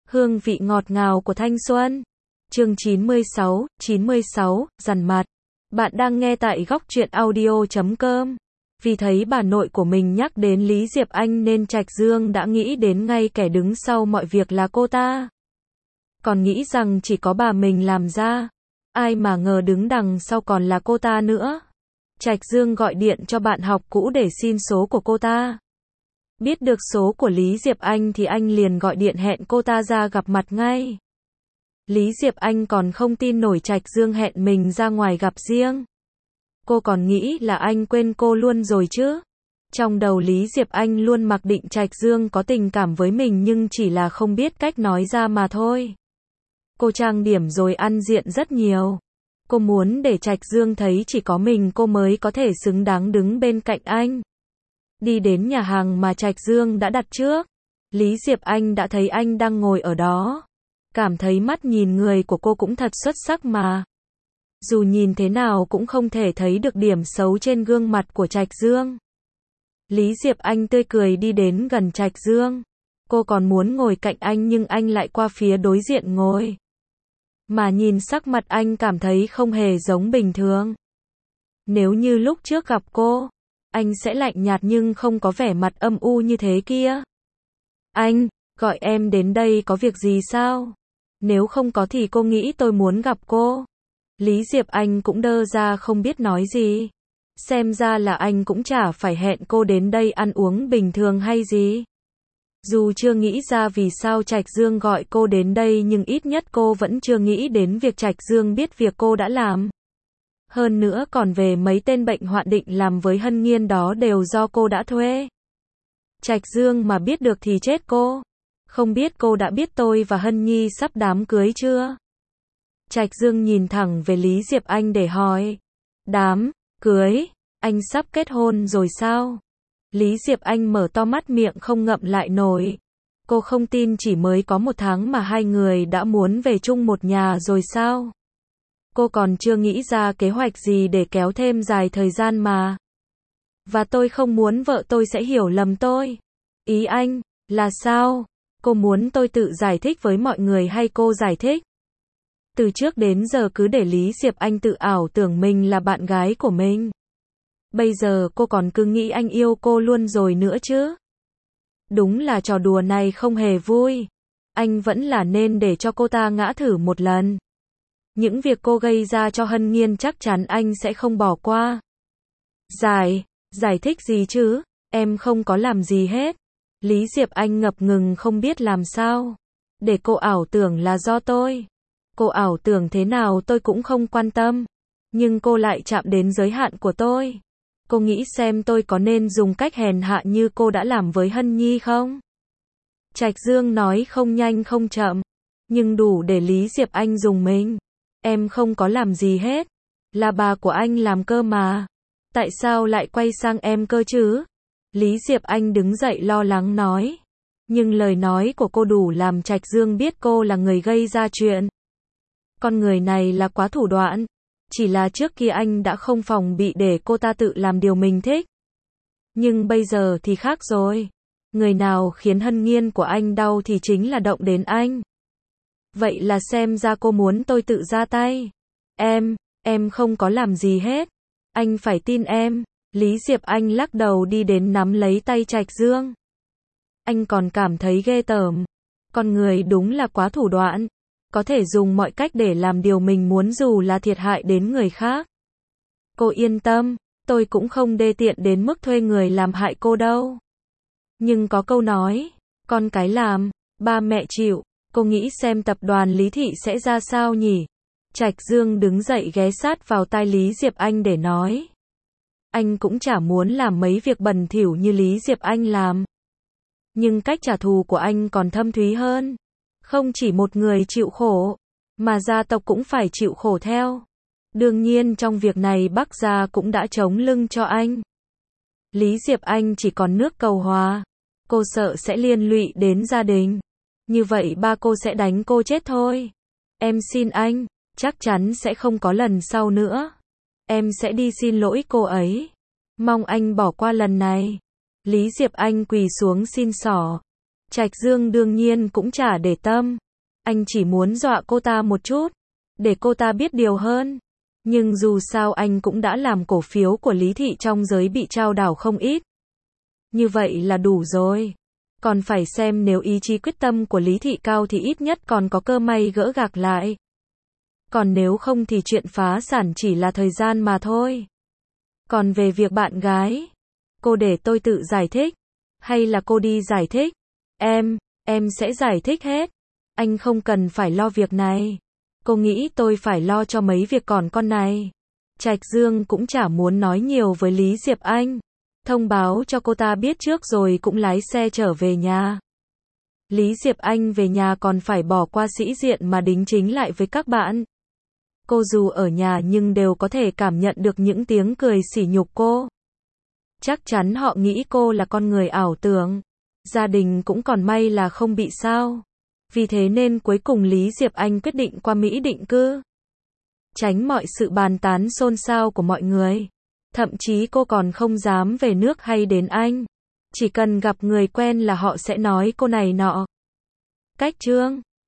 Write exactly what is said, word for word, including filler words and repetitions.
Hương vị ngọt ngào của thanh xuân. Chương chín mươi sáu, chín mươi sáu, dằn mặt. Bạn đang nghe tại góc truyện audio chấm com. Vì thấy bà nội của mình nhắc đến Lý Diệp Anh nên Trạch Dương đã nghĩ đến ngay kẻ đứng sau mọi việc là cô ta. Còn nghĩ rằng chỉ có bà mình làm ra. Ai mà ngờ đứng đằng sau còn là cô ta nữa. Trạch Dương gọi điện cho bạn học cũ để xin số của cô ta. Biết được số của Lý Diệp Anh thì anh liền gọi điện hẹn cô ta ra gặp mặt ngay. Lý Diệp Anh còn không tin nổi Trạch Dương hẹn mình ra ngoài gặp riêng. Cô còn nghĩ là anh quên cô luôn rồi chứ. Trong đầu Lý Diệp Anh luôn mặc định Trạch Dương có tình cảm với mình nhưng chỉ là không biết cách nói ra mà thôi. Cô trang điểm rồi ăn diện rất nhiều. Cô muốn để Trạch Dương thấy chỉ có mình cô mới có thể xứng đáng đứng bên cạnh anh. Đi đến nhà hàng mà Trạch Dương đã đặt trước. Lý Diệp Anh đã thấy anh đang ngồi ở đó. Cảm thấy mắt nhìn người của cô cũng thật xuất sắc mà. Dù nhìn thế nào cũng không thể thấy được điểm xấu trên gương mặt của Trạch Dương. Lý Diệp Anh tươi cười đi đến gần Trạch Dương. Cô còn muốn ngồi cạnh anh nhưng anh lại qua phía đối diện ngồi. Mà nhìn sắc mặt anh cảm thấy không hề giống bình thường. Nếu như lúc trước gặp cô, anh sẽ lạnh nhạt nhưng không có vẻ mặt âm u như thế kia. Anh, gọi em đến đây có việc gì sao? Nếu không có thì cô nghĩ tôi muốn gặp cô. Lý Diệp Anh cũng đơ ra không biết nói gì. Xem ra là anh cũng chả phải hẹn cô đến đây ăn uống bình thường hay gì. Dù chưa nghĩ ra vì sao Trạch Dương gọi cô đến đây nhưng ít nhất cô vẫn chưa nghĩ đến việc Trạch Dương biết việc cô đã làm. Hơn nữa còn về mấy tên bệnh hoạn định làm với Hân Nhiên đó đều do cô đã thuê. Trạch Dương mà biết được thì chết cô. Không biết cô đã biết tôi và Hân Nhi sắp đám cưới chưa? Trạch Dương nhìn thẳng về Lý Diệp Anh để hỏi. Đám cưới? Anh sắp kết hôn rồi sao? Lý Diệp Anh mở to mắt miệng không ngậm lại nổi. Cô không tin chỉ mới có một tháng mà hai người đã muốn về chung một nhà rồi sao? Cô còn chưa nghĩ ra kế hoạch gì để kéo thêm dài thời gian mà. Và tôi không muốn vợ tôi sẽ hiểu lầm tôi. Ý anh là sao? Cô muốn tôi tự giải thích với mọi người hay cô giải thích? Từ trước đến giờ cứ để Lý Diệp Anh tự ảo tưởng mình là bạn gái của mình. Bây giờ cô còn cứ nghĩ anh yêu cô luôn rồi nữa chứ. Đúng là trò đùa này không hề vui. Anh vẫn là nên để cho cô ta ngã thử một lần. Những việc cô gây ra cho Hân Nhiên chắc chắn anh sẽ không bỏ qua. Giải, giải thích gì chứ? Em không có làm gì hết. Lý Diệp Anh ngập ngừng không biết làm sao. Để cô ảo tưởng là do tôi. Cô ảo tưởng thế nào tôi cũng không quan tâm. Nhưng cô lại chạm đến giới hạn của tôi. Cô nghĩ xem tôi có nên dùng cách hèn hạ như cô đã làm với Hân Nhi không? Trạch Dương nói không nhanh không chậm. Nhưng đủ để Lý Diệp Anh dùng mình. Em không có làm gì hết. Là bà của anh làm cơ mà. Tại sao lại quay sang em cơ chứ? Lý Diệp Anh đứng dậy lo lắng nói. Nhưng lời nói của cô đủ làm Trạch Dương biết cô là người gây ra chuyện. Con người này là quá thủ đoạn. Chỉ là trước kia anh đã không phòng bị để cô ta tự làm điều mình thích. Nhưng bây giờ thì khác rồi. Người nào khiến Hân Nhiên của anh đau thì chính là động đến anh. Vậy là xem ra cô muốn tôi tự ra tay. Em, em không có làm gì hết. Anh phải tin em. Lý Diệp Anh lắc đầu đi đến nắm lấy tay Trạch Dương. Anh còn cảm thấy ghê tởm. Con người đúng là quá thủ đoạn. Có thể dùng mọi cách để làm điều mình muốn dù là thiệt hại đến người khác. Cô yên tâm, tôi cũng không đê tiện đến mức thuê người làm hại cô đâu. Nhưng có câu nói, con cái làm, ba mẹ chịu. Cô nghĩ xem tập đoàn Lý Thị sẽ ra sao nhỉ? Trạch Dương đứng dậy ghé sát vào tai Lý Diệp Anh để nói. Anh cũng chả muốn làm mấy việc bẩn thỉu như Lý Diệp Anh làm. Nhưng cách trả thù của anh còn thâm thúy hơn. Không chỉ một người chịu khổ, mà gia tộc cũng phải chịu khổ theo. Đương nhiên trong việc này Bắc gia cũng đã chống lưng cho anh. Lý Diệp Anh chỉ còn nước cầu hòa. Cô sợ sẽ liên lụy đến gia đình. Như vậy ba cô sẽ đánh cô chết thôi. Em xin anh, chắc chắn sẽ không có lần sau nữa. Em sẽ đi xin lỗi cô ấy. Mong anh bỏ qua lần này. Lý Diệp Anh quỳ xuống xin xỏ. Trạch Dương đương nhiên cũng chả để tâm. Anh chỉ muốn dọa cô ta một chút, để cô ta biết điều hơn. Nhưng dù sao anh cũng đã làm cổ phiếu của Lý Thị trong giới bị trao đảo không ít. Như vậy là đủ rồi. Còn phải xem nếu ý chí quyết tâm của Lý Thị cao thì ít nhất còn có cơ may gỡ gạc lại. Còn nếu không thì chuyện phá sản chỉ là thời gian mà thôi. Còn về việc bạn gái, cô để tôi tự giải thích, hay là cô đi giải thích? Em, em sẽ giải thích hết. Anh không cần phải lo việc này. Cô nghĩ tôi phải lo cho mấy việc còn con này. Trạch Dương cũng chả muốn nói nhiều với Lý Diệp Anh. Thông báo cho cô ta biết trước rồi cũng lái xe trở về nhà. Lý Diệp Anh về nhà còn phải bỏ qua sĩ diện mà đính chính lại với các bạn. Cô dù ở nhà nhưng đều có thể cảm nhận được những tiếng cười sỉ nhục cô. Chắc chắn họ nghĩ cô là con người ảo tưởng. Gia đình cũng còn may là không bị sao. Vì thế nên cuối cùng Lý Diệp Anh quyết định qua Mỹ định cư. Tránh mọi sự bàn tán xôn xao của mọi người. Thậm chí cô còn không dám về nước hay đến Anh. Chỉ cần gặp người quen là họ sẽ nói cô này nọ. Cách chương